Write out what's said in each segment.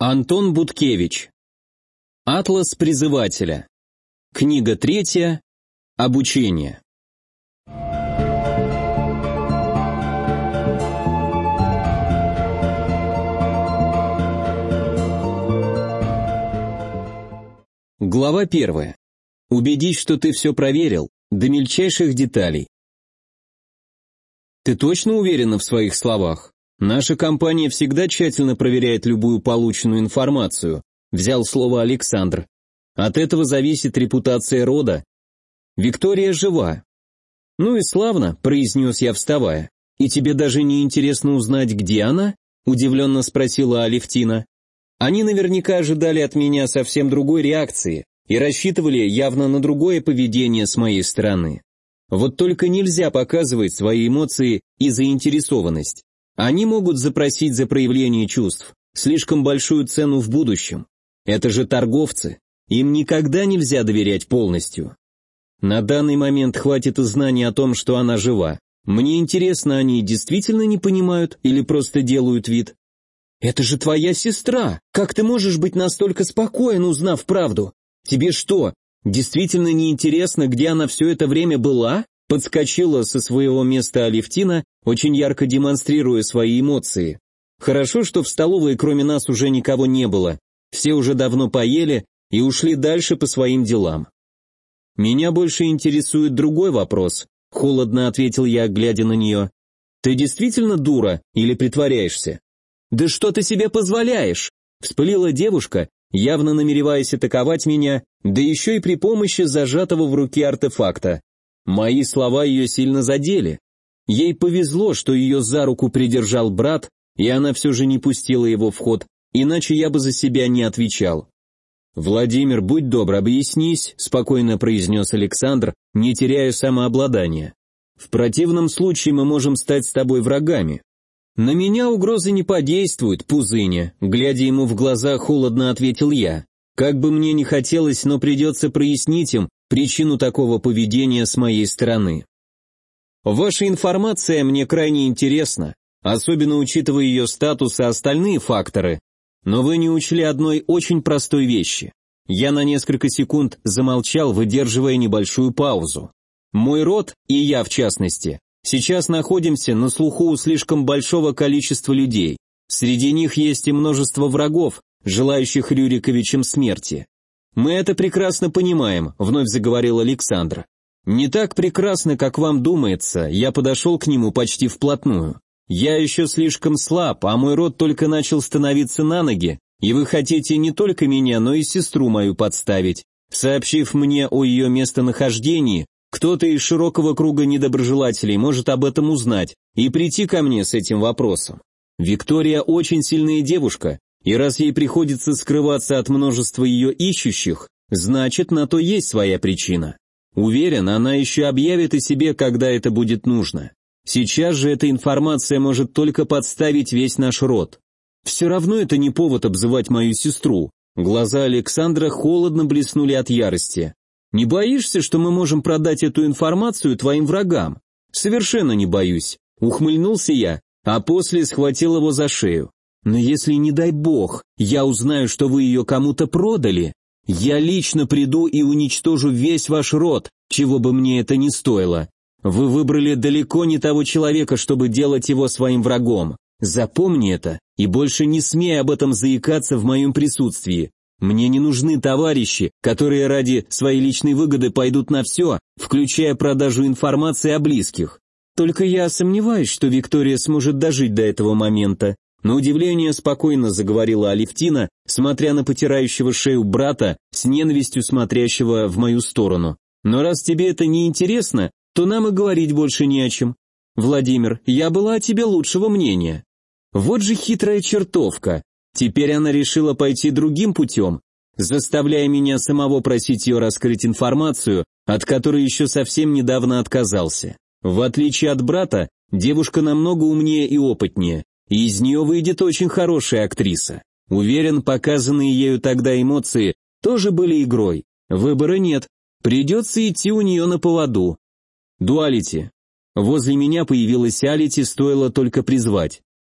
Антон Буткевич. Атлас призывателя. Книга 3. Обучение. Глава 1. Убедись, что ты все проверил, до мельчайших деталей. Ты точно уверена в своих словах? Наша компания всегда тщательно проверяет любую полученную информацию, взял слово Александр. От этого зависит репутация рода. Виктория жива. Ну и славно, произнес я, вставая. И тебе даже не интересно узнать, где она? Удивленно спросила Алевтина. Они наверняка ожидали от меня совсем другой реакции и рассчитывали явно на другое поведение с моей стороны. Вот только нельзя показывать свои эмоции и заинтересованность. Они могут запросить за проявление чувств слишком большую цену в будущем. Это же торговцы, им никогда нельзя доверять полностью. На данный момент хватит и знаний о том, что она жива. Мне интересно, они действительно не понимают или просто делают вид? «Это же твоя сестра! Как ты можешь быть настолько спокоен, узнав правду? Тебе что, действительно не интересно, где она все это время была?» Подскочила со своего места Алевтина, очень ярко демонстрируя свои эмоции. Хорошо, что в столовой кроме нас уже никого не было. Все уже давно поели и ушли дальше по своим делам. «Меня больше интересует другой вопрос», — холодно ответил я, глядя на нее. «Ты действительно дура или притворяешься?» «Да что ты себе позволяешь?» — вспылила девушка, явно намереваясь атаковать меня, да еще и при помощи зажатого в руке артефакта. Мои слова ее сильно задели. Ей повезло, что ее за руку придержал брат, и она все же не пустила его в ход, иначе я бы за себя не отвечал. «Владимир, будь добр, объяснись», — спокойно произнес Александр, не теряя самообладания. «В противном случае мы можем стать с тобой врагами». «На меня угрозы не подействуют, Пузыня», — глядя ему в глаза, холодно ответил я. «Как бы мне ни хотелось, но придется прояснить им причину такого поведения с моей стороны. Ваша информация мне крайне интересна, особенно учитывая ее статус и остальные факторы, но вы не учли одной очень простой вещи». Я на несколько секунд замолчал, выдерживая небольшую паузу. Мой род, и я в частности, сейчас находимся на слуху у слишком большого количества людей. Среди них есть и множество врагов, желающих Рюриковичам смерти. «Мы это прекрасно понимаем», — вновь заговорил Александр. «Не так прекрасно, как вам думается», — я подошел к нему почти вплотную. «Я еще слишком слаб, а мой род только начал становиться на ноги, и вы хотите не только меня, но и сестру мою подставить. Сообщив мне о ее местонахождении, кто-то из широкого круга недоброжелателей может об этом узнать и прийти ко мне с этим вопросом. Виктория очень сильная девушка, и раз ей приходится скрываться от множества ее ищущих, значит, на то есть своя причина. Уверен, она еще объявит о себе, когда это будет нужно. Сейчас же эта информация может только подставить весь наш род. Все равно это не повод обзывать мою сестру». Глаза Александра холодно блеснули от ярости. «Не боишься, что мы можем продать эту информацию твоим врагам?» «Совершенно не боюсь», — ухмыльнулся я, а после схватил его за шею. «Но если, не дай бог, я узнаю, что вы ее кому-то продали, я лично приду и уничтожу весь ваш род, чего бы мне это ни стоило. Вы выбрали далеко не того человека, чтобы делать его своим врагом. Запомни это и больше не смей об этом заикаться в моем присутствии. Мне не нужны товарищи, которые ради своей личной выгоды пойдут на все, включая продажу информации о близких. Только я сомневаюсь, что Виктория сможет дожить до этого момента». На удивление спокойно заговорила Алевтина, смотря на потирающего шею брата, с ненавистью смотрящего в мою сторону. «Но раз тебе это не интересно, то нам и говорить больше не о чем. Владимир, я была о тебе лучшего мнения». Вот же хитрая чертовка. Теперь она решила пойти другим путем, заставляя меня самого просить ее раскрыть информацию, от которой еще совсем недавно отказался. В отличие от брата, девушка намного умнее и опытнее, и из нее выйдет очень хорошая актриса. Уверен, показанные ею тогда эмоции тоже были игрой. Выбора нет, придется идти у нее на поводу. Дуалити. Возле меня появилась Алити, стоило только призвать.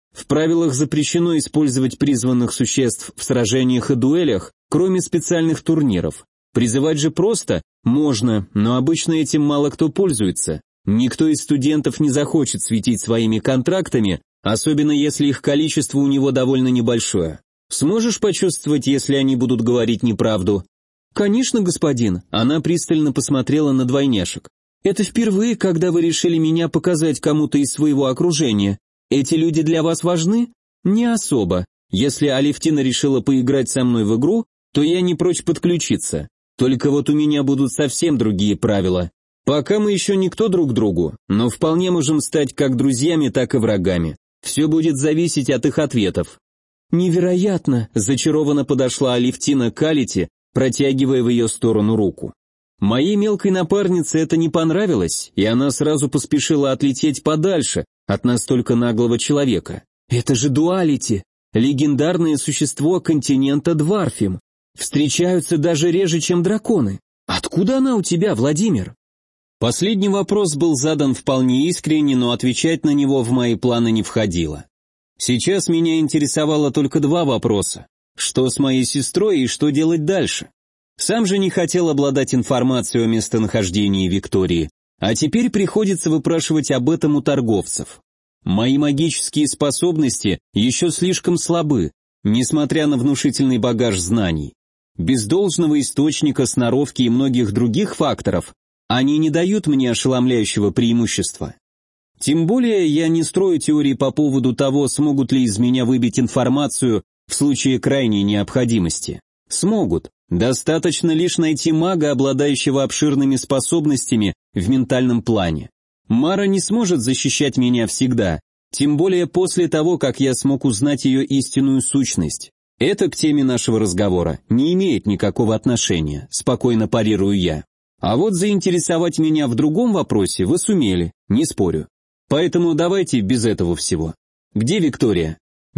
В правилах запрещено использовать призванных существ в сражениях и дуэлях, кроме специальных турниров. Призывать же просто можно, но обычно этим мало кто пользуется. Никто из студентов не захочет светить своими контрактами, особенно если их количество у него довольно небольшое. Сможешь почувствовать, если они будут говорить неправду? Конечно, господин. Она пристально посмотрела на двойняшек. Это впервые, когда вы решили меня показать кому-то из своего окружения. Эти люди для вас важны? Не особо. Если Алевтина решила поиграть со мной в игру, то я не прочь подключиться. Только вот у меня будут совсем другие правила. Пока мы еще никто друг другу, но вполне можем стать как друзьями, так и врагами. Все будет зависеть от их ответов. Невероятно, зачарованно подошла Алевтина к Алите, протягивая в ее сторону руку. Моей мелкой напарнице это не понравилось, и она сразу поспешила отлететь подальше от настолько наглого человека. Это же дуалити, легендарное существо континента Дварфим. Встречаются даже реже, чем драконы. Откуда она у тебя, Владимир? Последний вопрос был задан вполне искренне, но отвечать на него в мои планы не входило. Сейчас меня интересовало только два вопроса. Что с моей сестрой и что делать дальше? Сам же не хотел обладать информацией о местонахождении Виктории, а теперь приходится выпрашивать об этом у торговцев. Мои магические способности еще слишком слабы, несмотря на внушительный багаж знаний. Без должного источника, сноровки и многих других факторов они не дают мне ошеломляющего преимущества. Тем более я не строю теории по поводу того, смогут ли из меня выбить информацию в случае крайней необходимости. Смогут. Достаточно лишь найти мага, обладающего обширными способностями в ментальном плане. Мара не сможет защищать меня всегда, тем более после того, как я смог узнать ее истинную сущность. Это к теме нашего разговора не имеет никакого отношения, спокойно парирую я. А вот заинтересовать меня в другом вопросе вы сумели, не спорю. Поэтому давайте без этого всего. Где Виктория?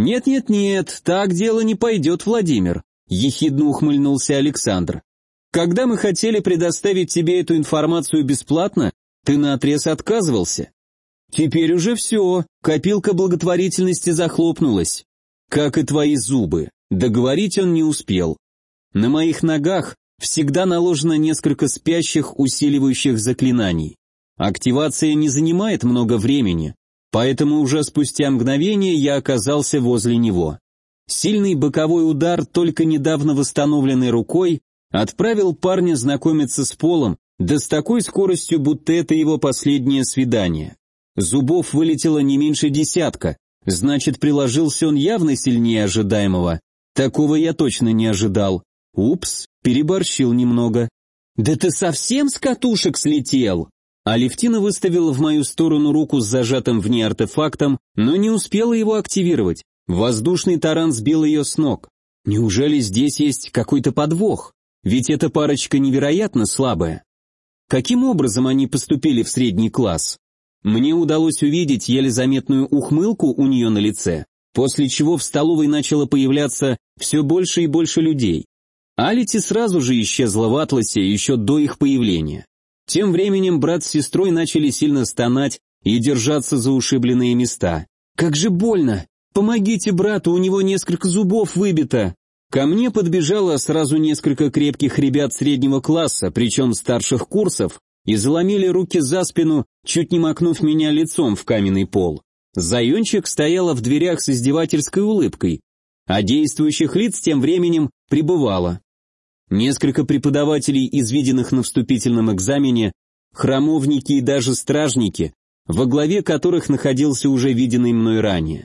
Нет, так дело не пойдет, Владимир, ехидно ухмыльнулся Александр. Когда мы хотели предоставить тебе эту информацию бесплатно, ты наотрез отказывался. Теперь уже все, копилка благотворительности захлопнулась. Как и твои зубы. Договорить он не успел. На моих ногах всегда наложено несколько спящих, усиливающих заклинаний. Активация не занимает много времени, поэтому уже спустя мгновение я оказался возле него. Сильный боковой удар, только недавно восстановленной рукой, отправил парня знакомиться с полом, да с такой скоростью, будто это его последнее свидание. Зубов вылетело не меньше десятка, значит, приложился он явно сильнее ожидаемого. Такого я точно не ожидал. Упс, переборщил немного. «Да ты совсем с катушек слетел?» Алевтина выставила в мою сторону руку с зажатым в ней артефактом, но не успела его активировать. Воздушный таран сбил ее с ног. Неужели здесь есть какой-то подвох? Ведь эта парочка невероятно слабая. Каким образом они поступили в средний класс? Мне удалось увидеть еле заметную ухмылку у нее на лице, после чего в столовой начало появляться все больше и больше людей. Алити сразу же исчезла в атласе еще до их появления. Тем временем брат с сестрой начали сильно стонать и держаться за ушибленные места. «Как же больно! Помогите брату, у него несколько зубов выбито!» Ко мне подбежало сразу несколько крепких ребят среднего класса, причем старших курсов, и заломили руки за спину, чуть не макнув меня лицом в каменный пол. Заемщик стояла в дверях с издевательской улыбкой, а действующих лиц тем временем прибывало. Несколько преподавателей из виденных на вступительном экзамене, храмовники и даже стражники, во главе которых находился уже виденный мной ранее.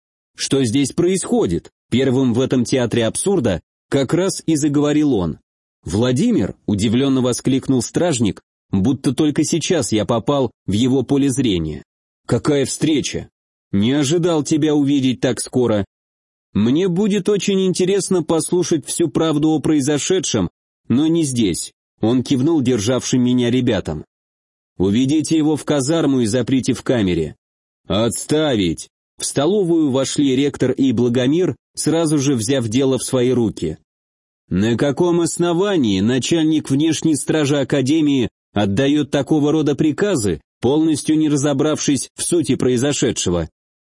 Что здесь происходит? Первым в этом театре абсурда как раз и заговорил он. «Владимир», — удивленно воскликнул стражник, будто только сейчас я попал в его поле зрения. «Какая встреча? Не ожидал тебя увидеть так скоро. Мне будет очень интересно послушать всю правду о произошедшем, но не здесь», — он кивнул державшим меня ребятам. «Уведите его в казарму и заприте в камере». «Отставить!» В столовую вошли ректор и Благомир, сразу же взяв дело в свои руки. «На каком основании начальник внешней стражи Академии отдает такого рода приказы, полностью не разобравшись в сути произошедшего?»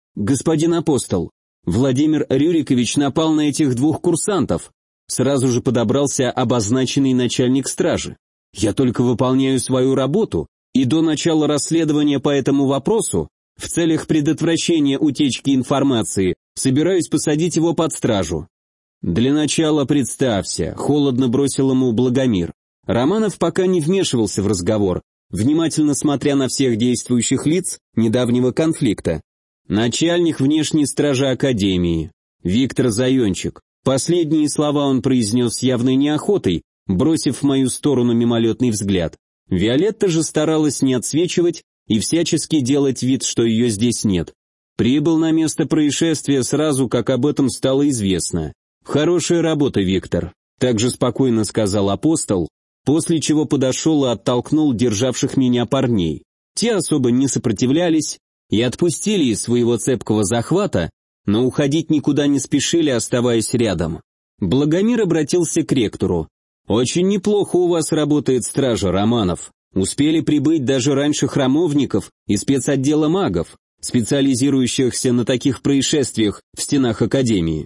господин апостол, Владимир Рюрикович напал на этих двух курсантов. Сразу же подобрался обозначенный начальник стражи. Я только выполняю свою работу, и до начала расследования по этому вопросу, в целях предотвращения утечки информации, собираюсь посадить его под стражу. Для начала представься, холодно бросил ему Благомир. Романов пока не вмешивался в разговор, внимательно смотря на всех действующих лиц недавнего конфликта. Начальник внешней стражи Академии, Виктор Зайончик. Последние слова он произнес с явной неохотой, бросив в мою сторону мимолетный взгляд. Виолетта же старалась не отсвечивать и всячески делать вид, что ее здесь нет. Прибыл на место происшествия сразу, как об этом стало известно. «Хорошая работа, Виктор», — также спокойно сказал апостол, после чего подошел и оттолкнул державших меня парней. Те особо не сопротивлялись и отпустили из своего цепкого захвата, но уходить никуда не спешили, оставаясь рядом. Благомир обратился к ректору. «Очень неплохо у вас работает стража, Романов. Успели прибыть даже раньше храмовников и спецотдела магов, специализирующихся на таких происшествиях в стенах Академии.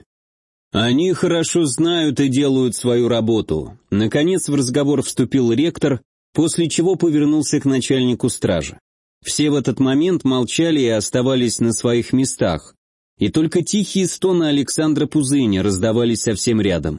Они хорошо знают и делают свою работу». Наконец в разговор вступил ректор, после чего повернулся к начальнику стражи. Все в этот момент молчали и оставались на своих местах, и только тихие стоны Александра Пузыня раздавались совсем рядом.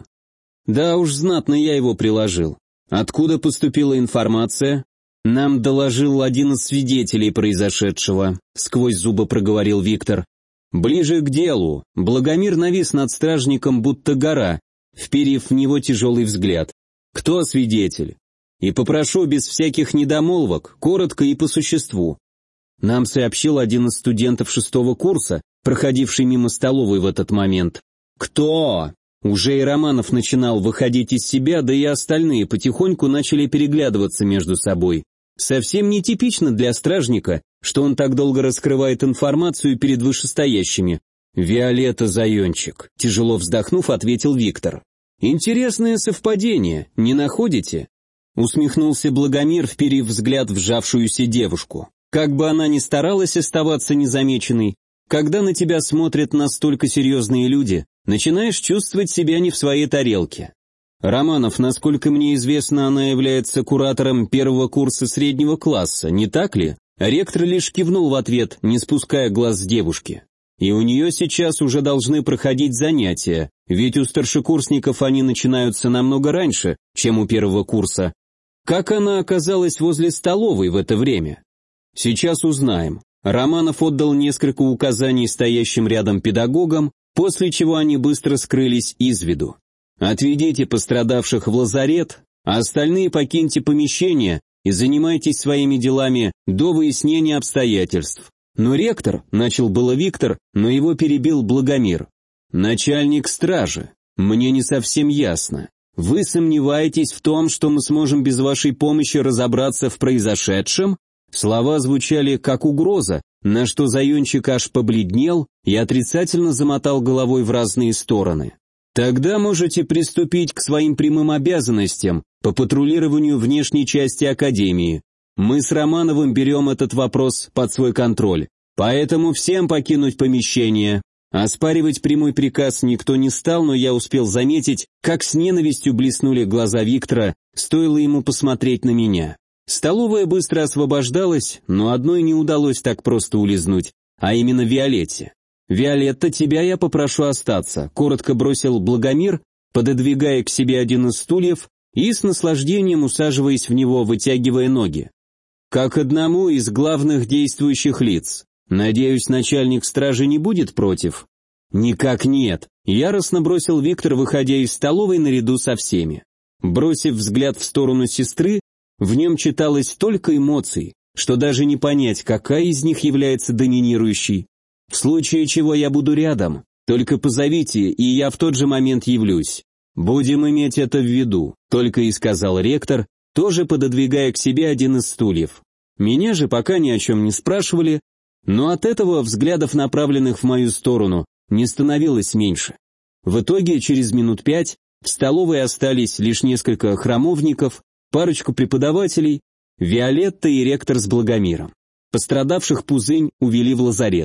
Да уж, знатно я его приложил. Откуда поступила информация? Нам доложил один из свидетелей произошедшего, сквозь зубы проговорил Виктор. Ближе к делу. Благомир навис над стражником, будто гора, вперив в него тяжелый взгляд. Кто свидетель? И попрошу без всяких недомолвок, коротко и по существу. Нам сообщил один из студентов 6-го курса, проходивший мимо столовой в этот момент. Кто? Уже и Романов начинал выходить из себя, да и остальные потихоньку начали переглядываться между собой. Совсем нетипично для стражника, что он так долго раскрывает информацию перед вышестоящими. «Виолетта Зайончик», — тяжело вздохнув, ответил Виктор. «Интересное совпадение, не находите?» Усмехнулся Благомир, вперив взгляд в сжавшуюся девушку. Как бы она ни старалась оставаться незамеченной, когда на тебя смотрят настолько серьезные люди, начинаешь чувствовать себя не в своей тарелке. Романов, насколько мне известно, она является куратором 1-го курса среднего класса, не так ли? Ректор лишь кивнул в ответ, не спуская глаз с девушки. И у нее сейчас уже должны проходить занятия, ведь у старшекурсников они начинаются намного раньше, чем у 1-го курса. Как она оказалась возле столовой в это время? Сейчас узнаем. Романов отдал несколько указаний стоящим рядом педагогам, после чего они быстро скрылись из виду. Отведите пострадавших в лазарет, а остальные покиньте помещение и занимайтесь своими делами до выяснения обстоятельств. Но ректор, начал было Виктор, но его перебил Благомир. Начальник стражи, мне не совсем ясно. Вы сомневаетесь в том, что мы сможем без вашей помощи разобраться в произошедшем? Слова звучали как угроза, на что Зайончик аж побледнел и отрицательно замотал головой в разные стороны. Тогда можете приступить к своим прямым обязанностям по патрулированию внешней части Академии. Мы с Романовым берем этот вопрос под свой контроль, поэтому всем покинуть помещение. Оспаривать прямой приказ никто не стал, но я успел заметить, как с ненавистью блеснули глаза Виктора, стоило ему посмотреть на меня. Столовая быстро освобождалась, но одной не удалось так просто улизнуть, а именно Виолетте. «Виолетта, тебя я попрошу остаться», — коротко бросил Благомир, пододвигая к себе один из стульев и с наслаждением усаживаясь в него, вытягивая ноги. «Как одному из главных действующих лиц. Надеюсь, начальник стражи не будет против?» «Никак нет», — яростно бросил Виктор, выходя из столовой наряду со всеми. Бросив взгляд в сторону сестры, в нем читалось столько эмоций, что даже не понять, какая из них является доминирующей. В случае чего я буду рядом, только позовите, и я в тот же момент явлюсь. Будем иметь это в виду, только и сказал ректор, тоже пододвигая к себе один из стульев. Меня же пока ни о чем не спрашивали, но от этого взглядов, направленных в мою сторону, не становилось меньше. В итоге, через минут 5, в столовой остались лишь несколько храмовников, парочку преподавателей, Виолетта и ректор с Благомиром. Пострадавших Пузынь увели в лазарет.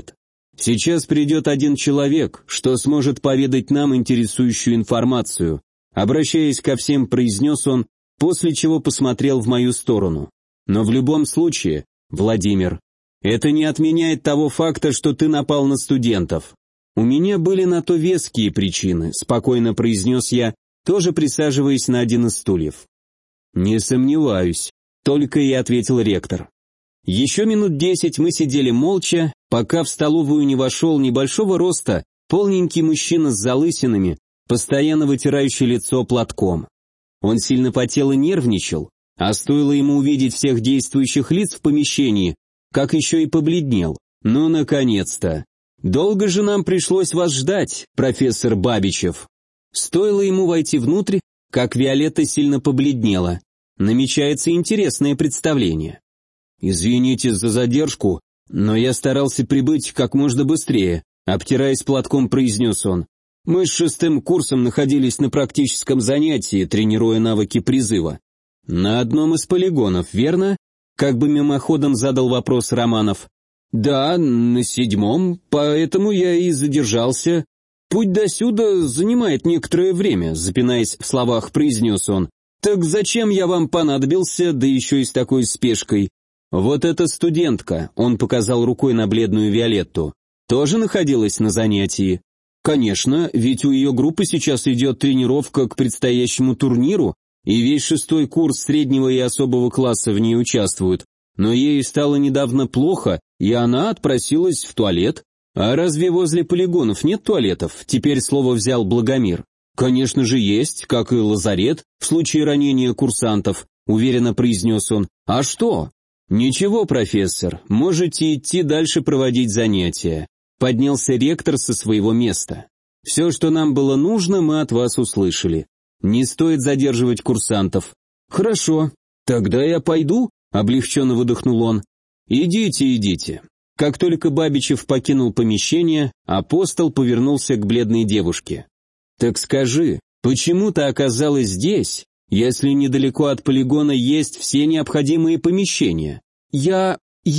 Сейчас придет один человек, что сможет поведать нам интересующую информацию. Обращаясь ко всем, произнес он, после чего посмотрел в мою сторону. Но в любом случае, Владимир, это не отменяет того факта, что ты напал на студентов. У меня были на то веские причины, спокойно произнес я, тоже присаживаясь на один из стульев. Не сомневаюсь, только и ответил ректор. Еще минут 10 мы сидели молча, пока в столовую не вошел небольшого роста, полненький мужчина с залысинами, постоянно вытирающий лицо платком. Он сильно потел и нервничал, а стоило ему увидеть всех действующих лиц в помещении, как еще и побледнел. Ну, наконец-то! Долго же нам пришлось вас ждать, профессор Бабичев. Стоило ему войти внутрь, как Виолетта сильно побледнела. Намечается интересное представление. «Извините за задержку, но я старался прибыть как можно быстрее», обтираясь платком, произнес он. «Мы с 6-м курсом находились на практическом занятии, тренируя навыки призыва. На одном из полигонов, верно?» Как бы мимоходом задал вопрос Романов. «Да, на 7-м, поэтому я и задержался. Путь досюда занимает некоторое время», запинаясь в словах, произнес он. «Так зачем я вам понадобился, да еще и с такой спешкой?» «Вот эта студентка», — он показал рукой на бледную Виолетту, «тоже находилась на занятии?» «Конечно, ведь у ее группы сейчас идет тренировка к предстоящему турниру, и весь 6-й курс среднего и особого класса в ней участвует, но ей стало недавно плохо, и она отпросилась в туалет. А разве возле полигонов нет туалетов?» Теперь слово взял Благомир. «Конечно же есть, как и лазарет, в случае ранения курсантов», уверенно произнес он. «А что?» «Ничего, профессор, можете идти дальше проводить занятия», поднялся ректор со своего места. «Все, что нам было нужно, мы от вас услышали. Не стоит задерживать курсантов». «Хорошо, тогда я пойду», облегченно выдохнул он. «Идите, идите». Как только Бабичев покинул помещение, апостол повернулся к бледной девушке. «Так скажи, почему ты оказалась здесь, если недалеко от полигона есть все необходимые помещения?» Я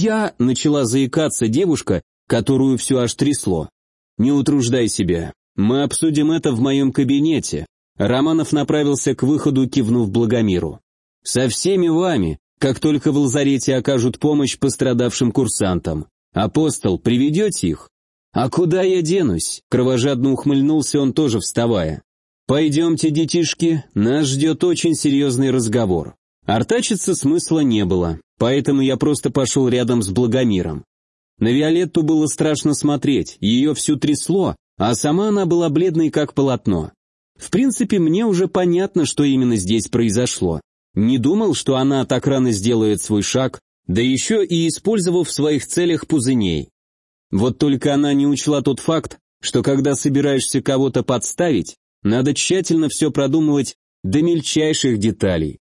начала заикаться девушка, которую все аж трясло. «Не утруждай себя, мы обсудим это в моем кабинете». Романов направился к выходу, кивнув Благомиру. «Со всеми вами, как только в лазарете окажут помощь пострадавшим курсантам. Апостол, приведете их?» «А куда я денусь?» Кровожадно ухмыльнулся он, тоже вставая. «Пойдемте, детишки, нас ждет очень серьезный разговор». Артачиться смысла не было, поэтому я просто пошел рядом с Благомиром. На Виолетту было страшно смотреть, ее всю трясло, а сама она была бледной как полотно. В принципе, мне уже понятно, что именно здесь произошло. Не думал, что она так рано сделает свой шаг, да еще и использовав в своих целях пузыней. Вот только она не учла тот факт, что когда собираешься кого-то подставить, надо тщательно все продумывать до мельчайших деталей.